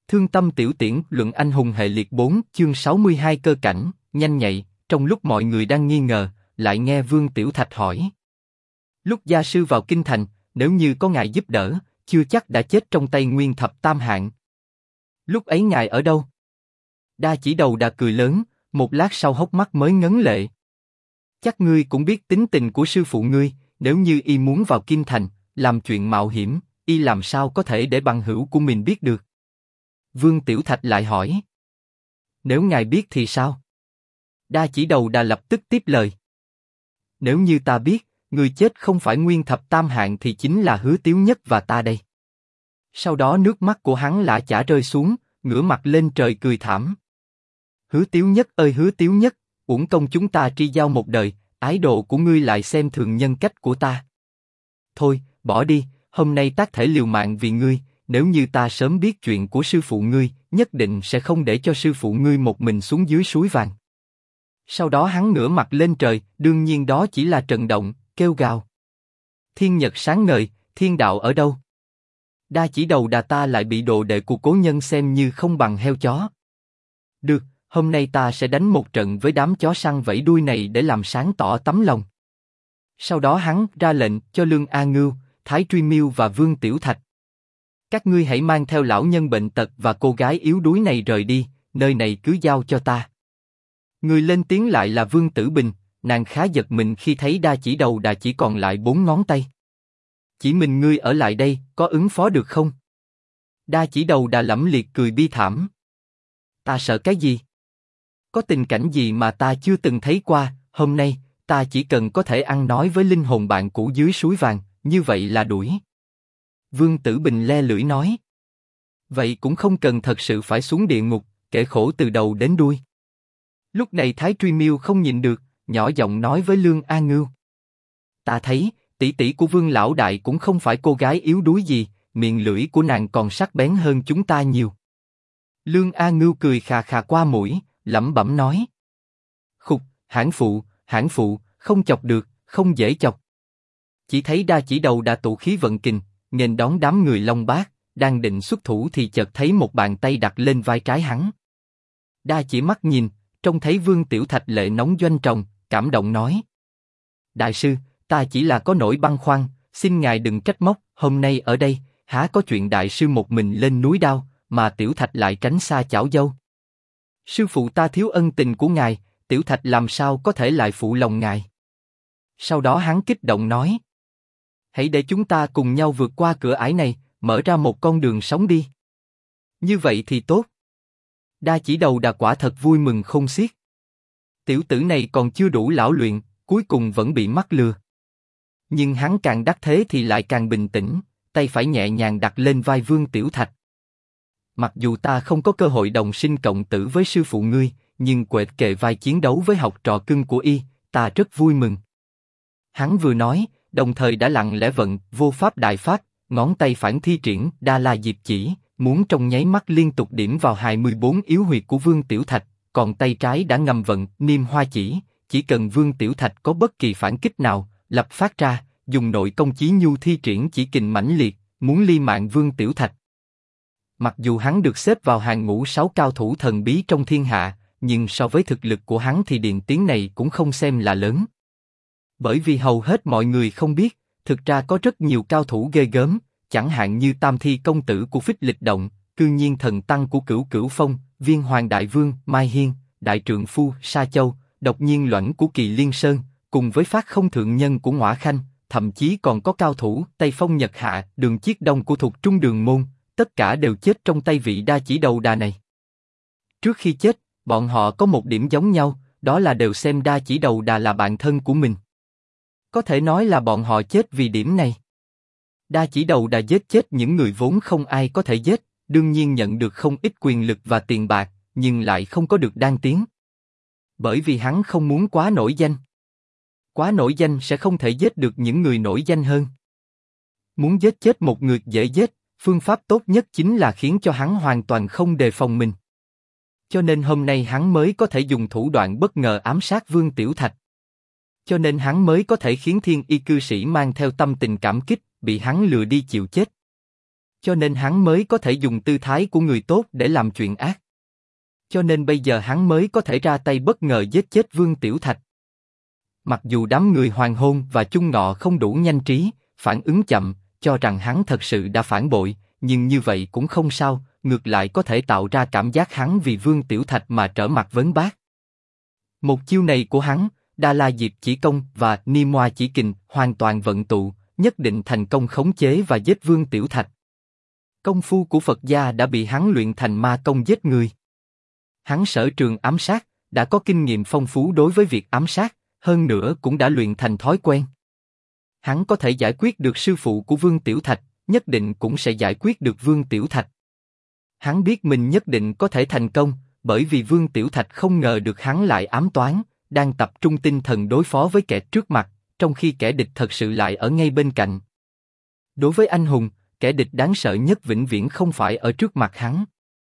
Thương tâm tiểu tiễn luận anh hùng hệ liệt 4 chương 62 cơ cảnh, nhanh nhạy, trong lúc mọi người đang nghi ngờ, lại nghe Vương Tiểu Thạch hỏi. Lúc gia sư vào kinh thành, nếu như có ngài giúp đỡ, chưa chắc đã chết trong tay Nguyên Thập Tam Hạng. Lúc ấy ngài ở đâu? Đa Chỉ Đầu Đà cười lớn, một lát sau hốc mắt mới ngấn lệ. Chắc ngươi cũng biết tính tình của sư phụ ngươi, nếu như y muốn vào kinh thành, làm chuyện mạo hiểm, y làm sao có thể để bằng hữu của mình biết được? Vương Tiểu Thạch lại hỏi. Nếu ngài biết thì sao? Đa Chỉ Đầu Đà lập tức tiếp lời. Nếu như ta biết, người chết không phải Nguyên Thập Tam Hạng thì chính là Hứa Tiếu Nhất và ta đây. Sau đó nước mắt của hắn lã chả rơi xuống, ngửa mặt lên trời cười thảm. Hứa Tiếu Nhất ơi Hứa Tiếu Nhất, uổng công chúng ta tri giao một đời, ái độ của ngươi lại xem thường nhân cách của ta. Thôi, bỏ đi, hôm nay tác thể liều mạng vì ngươi, nếu như ta sớm biết chuyện của sư phụ ngươi, nhất định sẽ không để cho sư phụ ngươi một mình xuống dưới suối vàng. Sau đó hắn ngửa mặt lên trời, đương nhiên đó chỉ là trận động, kêu gào. Thiên nhật sáng ngời, thiên đạo ở đâu? Đa Chỉ Đầu Đà ta lại bị đồ đệ của cố nhân xem như không bằng heo chó. Được, hôm nay ta sẽ đánh một trận với đám chó săn vẫy đuôi này để làm sáng tỏ tấm lòng. Sau đó hắn ra lệnh cho Lương A Ngưu, Thái Truy Miêu và Vương Tiểu Thạch. Các ngươi hãy mang theo lão nhân bệnh tật và cô gái yếu đuối này rời đi, nơi này cứ giao cho ta. Người lên tiếng lại là Vương Tử Bình, nàng khá giật mình khi thấy Đa Chỉ Đầu Đà chỉ còn lại 4 ngón tay. Chỉ mình ngươi ở lại đây, có ứng phó được không? Đa Chỉ Đầu Đà lẫm liệt cười bi thảm. Ta sợ cái gì? Có tình cảnh gì mà ta chưa từng thấy qua, hôm nay, ta chỉ cần có thể ăn nói với linh hồn bạn cũ dưới suối vàng, như vậy là đuổi. Vương Tử Bình le lưỡi nói. Vậy cũng không cần thật sự phải xuống địa ngục, kể khổ từ đầu đến đuôi. Lúc này Thái Truy Miêu không nhịn được, nhỏ giọng nói với Lương A Ngưu. Ta thấy, tỷ tỷ của Vương Lão Đại cũng không phải cô gái yếu đuối gì, miệng lưỡi của nàng còn sắc bén hơn chúng ta nhiều. Lương A Ngưu cười khà khà qua mũi, lẩm bẩm nói. Khục, hãn phụ, không chọc được, không dễ chọc. Chỉ thấy Đa Chỉ Đầu Đà tụ khí vận kình, nghênh đón đám người Long Bát, đang định xuất thủ thì chợt thấy một bàn tay đặt lên vai trái hắn. Đa chỉ mắt nhìn, trông thấy Vương Tiểu Thạch lệ nóng doanh tròng, cảm động nói. Đại sư, ta chỉ là có nỗi băn khoăn, xin ngài đừng trách móc, hôm nay ở đây, há có chuyện đại sư một mình lên núi đao, mà Tiểu Thạch lại tránh xa chảo dâu. Sư phụ ta thiếu ân tình của ngài, Tiểu Thạch làm sao có thể lại phụ lòng ngài. Sau đó hắn kích động nói. Hãy để chúng ta cùng nhau vượt qua cửa ải này, mở ra một con đường sống đi. Như vậy thì tốt. Đa Chỉ Đầu Đà quả thật vui mừng khôn xiết. Tiểu tử này còn chưa đủ lão luyện, cuối cùng vẫn bị mắc lừa. Nhưng hắn càng đắc thế thì lại càng bình tĩnh, tay phải nhẹ nhàng đặt lên vai Vương Tiểu Thạch. Mặc dù ta không có cơ hội đồng sinh cộng tử với sư phụ ngươi, nhưng quệt kề vai chiến đấu với học trò cưng của y, ta rất vui mừng. Hắn vừa nói, đồng thời đã lặng lẽ vận vô pháp đại pháp, ngón tay phản thi triển Đa La Diệp Chỉ, muốn trong nháy mắt liên tục điểm vào 24 yếu huyệt của Vương Tiểu Thạch, còn tay trái đã ngầm vận Niêm Hoa chỉ cần Vương Tiểu Thạch có bất kỳ phản kích nào, lập phát ra, dùng nội công Chí Nhu thi triển chỉ kình mãnh liệt, muốn ly mạng Vương Tiểu Thạch. Mặc dù hắn được xếp vào hàng ngũ 6 cao thủ thần bí trong thiên hạ, nhưng so với thực lực của hắn thì điện tiến này cũng không xem là lớn. Bởi vì hầu hết mọi người không biết, thực ra có rất nhiều cao thủ ghê gớm, chẳng hạn như Tam Thi công tử của Phích Lịch Động, Cư Nhiên thần tăng của Cửu Cửu Phong, Viên Hoàng Đại Vương Mai Hiên, Đại Trượng Phu Sa Châu, Độc Nhiên Loảnh của Kỳ Liên Sơn, cùng với Phát Không Thượng Nhân của Ngõa Khanh, thậm chí còn có cao thủ Tây Phong Nhật Hạ, Đường Chiết Đông của Thục Trung Đường Môn, tất cả đều chết trong tay vị Đa Chỉ Đầu Đà này. Trước khi chết, bọn họ có một điểm giống nhau, đó là đều xem Đa Chỉ Đầu Đà là bạn thân của mình. Có thể nói là bọn họ chết vì điểm này. Đa Chỉ Đầu Đà giết chết những người vốn không ai có thể giết, đương nhiên nhận được không ít quyền lực và tiền bạc, nhưng lại không có được đan tiến. Bởi vì hắn không muốn quá nổi danh. Quá nổi danh sẽ không thể giết được những người nổi danh hơn. Muốn giết chết một người dễ giết, phương pháp tốt nhất chính là khiến cho hắn hoàn toàn không đề phòng mình. Cho nên hôm nay hắn mới có thể dùng thủ đoạn bất ngờ ám sát Vương Tiểu Thạch. Cho nên hắn mới có thể khiến Thiên Y cư sĩ mang theo tâm tình cảm kích, bị hắn lừa đi chịu chết. Cho nên hắn mới có thể dùng tư thái của người tốt để làm chuyện ác. Cho nên bây giờ hắn mới có thể ra tay bất ngờ giết chết Vương Tiểu Thạch. Mặc dù đám người Hoàng Hôn và Chung Ngọ không đủ nhanh trí, phản ứng chậm, cho rằng hắn thật sự đã phản bội, nhưng như vậy cũng không sao, ngược lại có thể tạo ra cảm giác hắn vì Vương Tiểu Thạch mà trở mặt vấn bác. Một chiêu này của hắn, Đa La Diệp Chỉ Công và Ni Moa Chỉ Kình hoàn toàn vận tụ, nhất định thành công khống chế và giết Vương Tiểu Thạch. Công phu của Phật gia đã bị hắn luyện thành ma công giết người. Hắn sở trường ám sát, đã có kinh nghiệm phong phú đối với việc ám sát, hơn nữa cũng đã luyện thành thói quen. Hắn có thể giải quyết được sư phụ của Vương Tiểu Thạch, nhất định cũng sẽ giải quyết được Vương Tiểu Thạch. Hắn biết mình nhất định có thể thành công, bởi vì Vương Tiểu Thạch không ngờ được hắn lại ám toán, đang tập trung tinh thần đối phó với kẻ trước mặt, trong khi kẻ địch thật sự lại ở ngay bên cạnh. Đối với anh hùng, kẻ địch đáng sợ nhất vĩnh viễn không phải ở trước mặt hắn.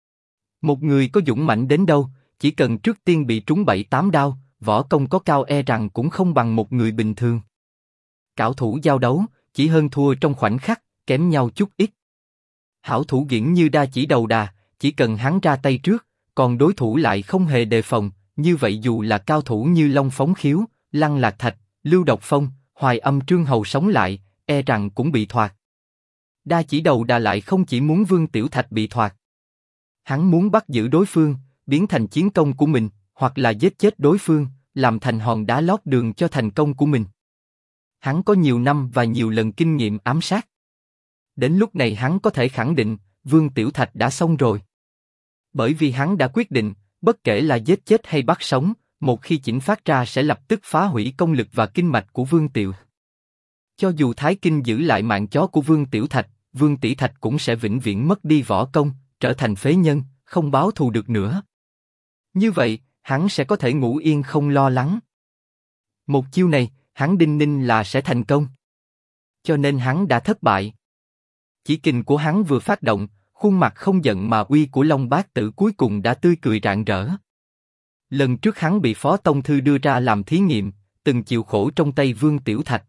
Một người có dũng mãnh đến đâu, chỉ cần trước tiên bị trúng 7-8 đao, võ công có cao e rằng cũng không bằng một người bình thường. Cảo thủ giao đấu, chỉ hơn thua trong khoảnh khắc, kém nhau chút ít. Hảo thủ điển như Đa Chỉ Đầu Đà, chỉ cần hắn ra tay trước, còn đối thủ lại không hề đề phòng, như vậy dù là cao thủ như Long Phóng Khiếu, Lăng Lạc Thạch, Lưu Độc Phong, Hoài Âm Trương Hầu sống lại, e rằng cũng bị thoạt. Đa Chỉ Đầu Đà lại không chỉ muốn Vương Tiểu Thạch bị thoạt. Hắn muốn bắt giữ đối phương, biến thành chiến công của mình, hoặc là giết chết đối phương, làm thành hòn đá lót đường cho thành công của mình. Hắn có nhiều năm và nhiều lần kinh nghiệm ám sát. Đến lúc này hắn có thể khẳng định, Vương Tiểu Thạch đã xong rồi. Bởi vì hắn đã quyết định, bất kể là giết chết hay bắt sống, một khi chỉnh phát ra sẽ lập tức phá hủy công lực và kinh mạch của Vương Tiểu. Cho dù Thái Kinh giữ lại mạng chó của Vương Tiểu Thạch, Vương Tỷ Thạch cũng sẽ vĩnh viễn mất đi võ công, trở thành phế nhân, không báo thù được nữa. Như vậy, hắn sẽ có thể ngủ yên không lo lắng. Một chiêu này, hắn đinh ninh là sẽ thành công. Cho nên hắn đã thất bại. Chỉ kình của hắn vừa phát động, khuôn mặt không giận mà uy của Long Bát Tử cuối cùng đã tươi cười rạng rỡ. Lần trước hắn bị Phó Tông Thư đưa ra làm thí nghiệm, từng chịu khổ trong tay Vương Tiểu Thạch.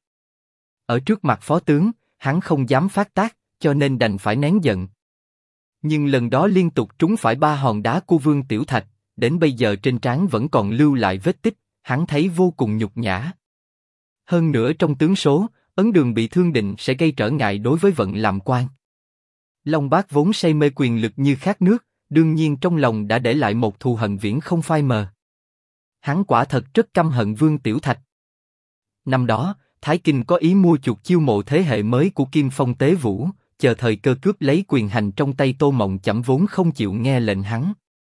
Ở trước mặt Phó Tướng, hắn không dám phát tác, cho nên đành phải nén giận. Nhưng lần đó liên tục trúng phải 3 hòn đá của Vương Tiểu Thạch, đến bây giờ trên trán vẫn còn lưu lại vết tích, hắn thấy vô cùng nhục nhã. Hơn nữa trong tướng số, Ấn Đường bị thương định sẽ gây trở ngại đối với vận làm quan. Long Bát vốn say mê quyền lực như khát nước, đương nhiên trong lòng đã để lại một thù hận viễn không phai mờ. Hắn quả thật rất căm hận Vương Tiểu Thạch. Năm đó, Thái Kinh có ý mua chuộc chiêu mộ thế hệ mới của Kim Phong Tế Vũ, chờ thời cơ cướp lấy quyền hành trong tay Tô Mộng Chẩm vốn không chịu nghe lệnh hắn.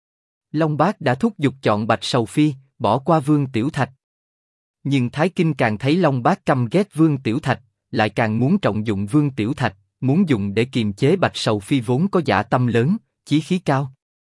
Long Bát đã thúc giục chọn Bạch Sầu Phi, bỏ qua Vương Tiểu Thạch. Nhưng Thái Kinh càng thấy Long Bát căm ghét Vương Tiểu Thạch, lại càng muốn trọng dụng Vương Tiểu Thạch, muốn dùng để kiềm chế Bạch Sầu Phi vốn có dã tâm lớn, chí khí cao.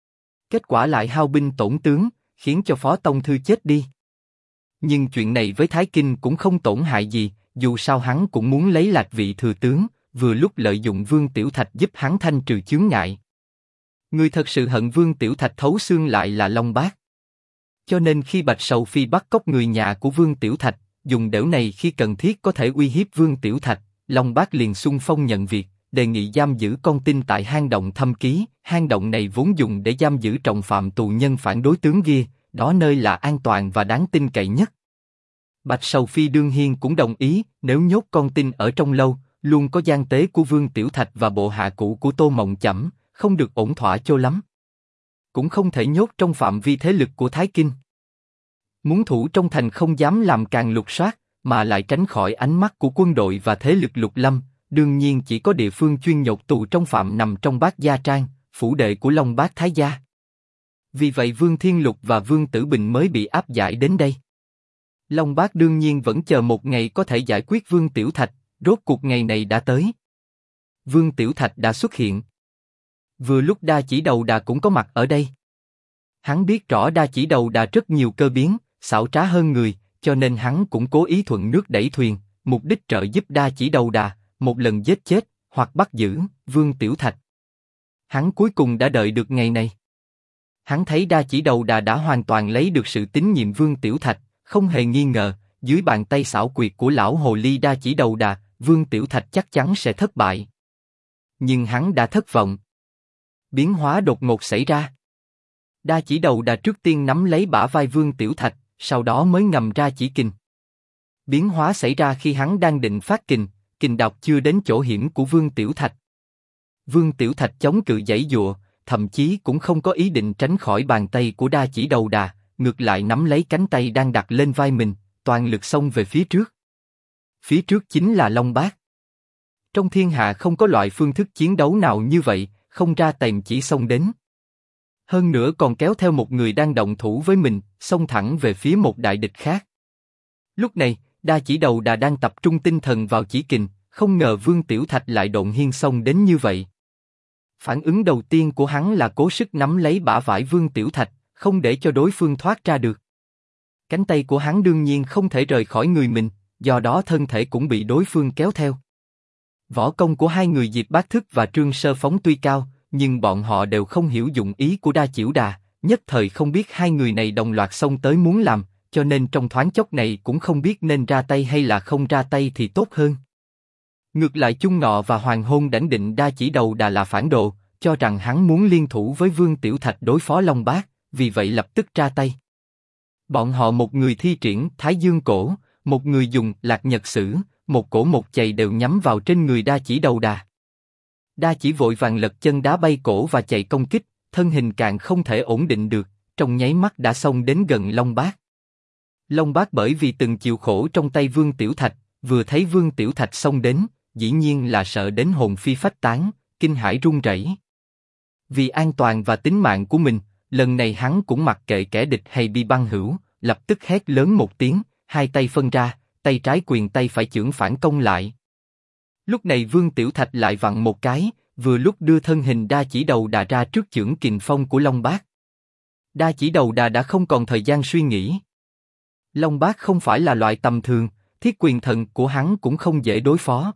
Kết quả lại hao binh tổn tướng, khiến cho Phó Tông Thư chết đi. Nhưng chuyện này với Thái Kinh cũng không tổn hại gì, dù sao hắn cũng muốn lấy lạc vị thừa tướng, vừa lúc lợi dụng Vương Tiểu Thạch giúp hắn thanh trừ chướng ngại. Người thật sự hận Vương Tiểu Thạch thấu xương lại là Long Bát. Cho nên khi Bạch Sầu Phi bắt cóc người nhà của Vương Tiểu Thạch, dùng đểu này khi cần thiết có thể uy hiếp Vương Tiểu Thạch, Long Bát liền xung phong nhận việc, đề nghị giam giữ con tin tại hang động Thâm Ký. Hang động này vốn dùng để giam giữ trọng phạm tù nhân phản đối tướng Ghia, đó nơi là an toàn và đáng tin cậy nhất. Bạch Sầu Phi đương nhiên cũng đồng ý, nếu nhốt con tin ở trong lâu, luôn có gian tế của Vương Tiểu Thạch và bộ hạ cũ của Tô Mộng Chẩm, không được ổn thỏa cho lắm. Cũng không thể nhốt trong phạm vi thế lực của Thái Kinh. Muốn thủ trong thành không dám làm càng lục soát, mà lại tránh khỏi ánh mắt của quân đội và thế lực lục lâm, đương nhiên chỉ có địa phương chuyên nhốt tù trong phạm nằm trong Bát Gia Trang, phủ đệ của Long Bát Thái Gia. Vì vậy Vương Thiên Lục và Vương Tử Bình mới bị áp giải đến đây. Long Bát đương nhiên vẫn chờ một ngày có thể giải quyết Vương Tiểu Thạch, rốt cuộc ngày này đã tới. Vương Tiểu Thạch đã xuất hiện. Vừa lúc Đa Chỉ Đầu Đà cũng có mặt ở đây. Hắn biết rõ Đa Chỉ Đầu Đà rất nhiều cơ biến, xảo trá hơn người, cho nên hắn cũng cố ý thuận nước đẩy thuyền, mục đích trợ giúp Đa Chỉ Đầu Đà, một lần giết chết, hoặc bắt giữ, Vương Tiểu Thạch. Hắn cuối cùng đã đợi được ngày này. Hắn thấy Đa Chỉ Đầu Đà đã hoàn toàn lấy được sự tín nhiệm Vương Tiểu Thạch, không hề nghi ngờ, dưới bàn tay xảo quyệt của lão hồ ly Đa Chỉ Đầu Đà, Vương Tiểu Thạch chắc chắn sẽ thất bại. nhưng hắn đã thất vọng. Biến hóa đột ngột xảy ra. Đa Chỉ Đầu Đà trước tiên nắm lấy bả vai Vương Tiểu Thạch, sau đó mới ngầm ra chỉ kình. Biến hóa xảy ra khi hắn đang định phát kình, kình đọc chưa đến chỗ hiểm của Vương Tiểu Thạch. Vương Tiểu Thạch chống cự giãy giụa, thậm chí cũng không có ý định tránh khỏi bàn tay của Đa Chỉ Đầu Đà, ngược lại nắm lấy cánh tay đang đặt lên vai mình, toàn lực xông về phía trước. Phía trước chính là Long Bát. Trong thiên hạ không có loại phương thức chiến đấu nào như vậy, không ra tèm chỉ xông đến. Hơn nữa còn kéo theo một người đang động thủ với mình, xông thẳng về phía một đại địch khác. Lúc này, Đa Chỉ Đầu Đà đang tập trung tinh thần vào chỉ kình, không ngờ Vương Tiểu Thạch lại độn hiên xông đến như vậy. Phản ứng đầu tiên của hắn là cố sức nắm lấy bả vai Vương Tiểu Thạch, không để cho đối phương thoát ra được. Cánh tay của hắn đương nhiên không thể rời khỏi người mình, do đó thân thể cũng bị đối phương kéo theo. Võ công của hai người Diệp Bát Thức và Trương Sơ Phóng tuy cao, nhưng bọn họ đều không hiểu dụng ý của Đa Chiểu Đà, nhất thời không biết hai người này đồng loạt xông tới muốn làm, cho nên trong thoáng chốc này cũng không biết nên ra tay hay là không ra tay thì tốt hơn. Ngược lại Chung Ngọ và Hoàng Hôn đánh định Đa Chỉ Đầu Đà là phản đồ, cho rằng hắn muốn liên thủ với Vương Tiểu Thạch đối phó Long Bát, vì vậy lập tức ra tay. Bọn họ một người thi triển Thái Dương Cổ, một người dùng Lạc Nhật Sử, một cổ một chày đều nhắm vào trên người Đa Chỉ Đầu Đà. Đa Chỉ vội vàng lật chân đá bay cổ và chạy công kích, thân hình càng không thể ổn định được, trong nháy mắt đã xông đến gần Long Bát. Long Bát bởi vì từng chịu khổ trong tay Vương Tiểu Thạch, vừa thấy Vương Tiểu Thạch xông đến, dĩ nhiên là sợ đến hồn phi phách tán, kinh hãi run rẩy. Vì an toàn và tính mạng của mình, lần này hắn cũng mặc kệ kẻ địch hay bi băng hữu, lập tức hét lớn một tiếng, hai tay phân ra, tay trái quyền tay phải chưởng phản công lại. Lúc này Vương Tiểu Thạch lại vặn một cái, vừa lúc đưa thân hình Đa Chỉ Đầu Đà ra trước chưởng kình phong của Long Bát. Đa Chỉ Đầu Đà đã không còn thời gian suy nghĩ. Long Bát không phải là loại tầm thường, thiết quyền thần của hắn cũng không dễ đối phó.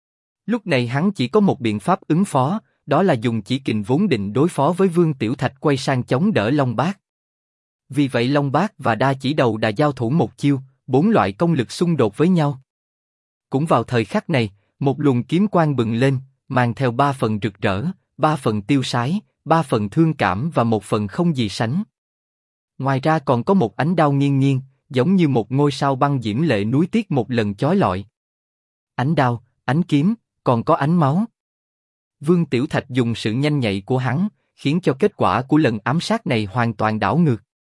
Lúc này hắn chỉ có một biện pháp ứng phó, đó là dùng chỉ kình vốn định đối phó với Vương Tiểu Thạch quay sang chống đỡ Long Bát. Vì vậy Long Bát và Đa Chỉ Đầu Đà giao thủ một chiêu, bốn loại công lực xung đột với nhau. Cũng vào thời khắc này, một luồng kiếm quang bừng lên, mang theo ba phần rực rỡ, ba phần tiêu sái, ba phần thương cảm và một phần không gì sánh. Ngoài ra còn có một ánh đao nghiêng nghiêng, giống như một ngôi sao băng diễm lệ núi tiếc một lần chói lọi. Ánh đao, ánh kiếm, còn có ánh máu. Vương Tiểu Thạch dùng sự nhanh nhạy của hắn, khiến cho kết quả của lần ám sát này hoàn toàn đảo ngược.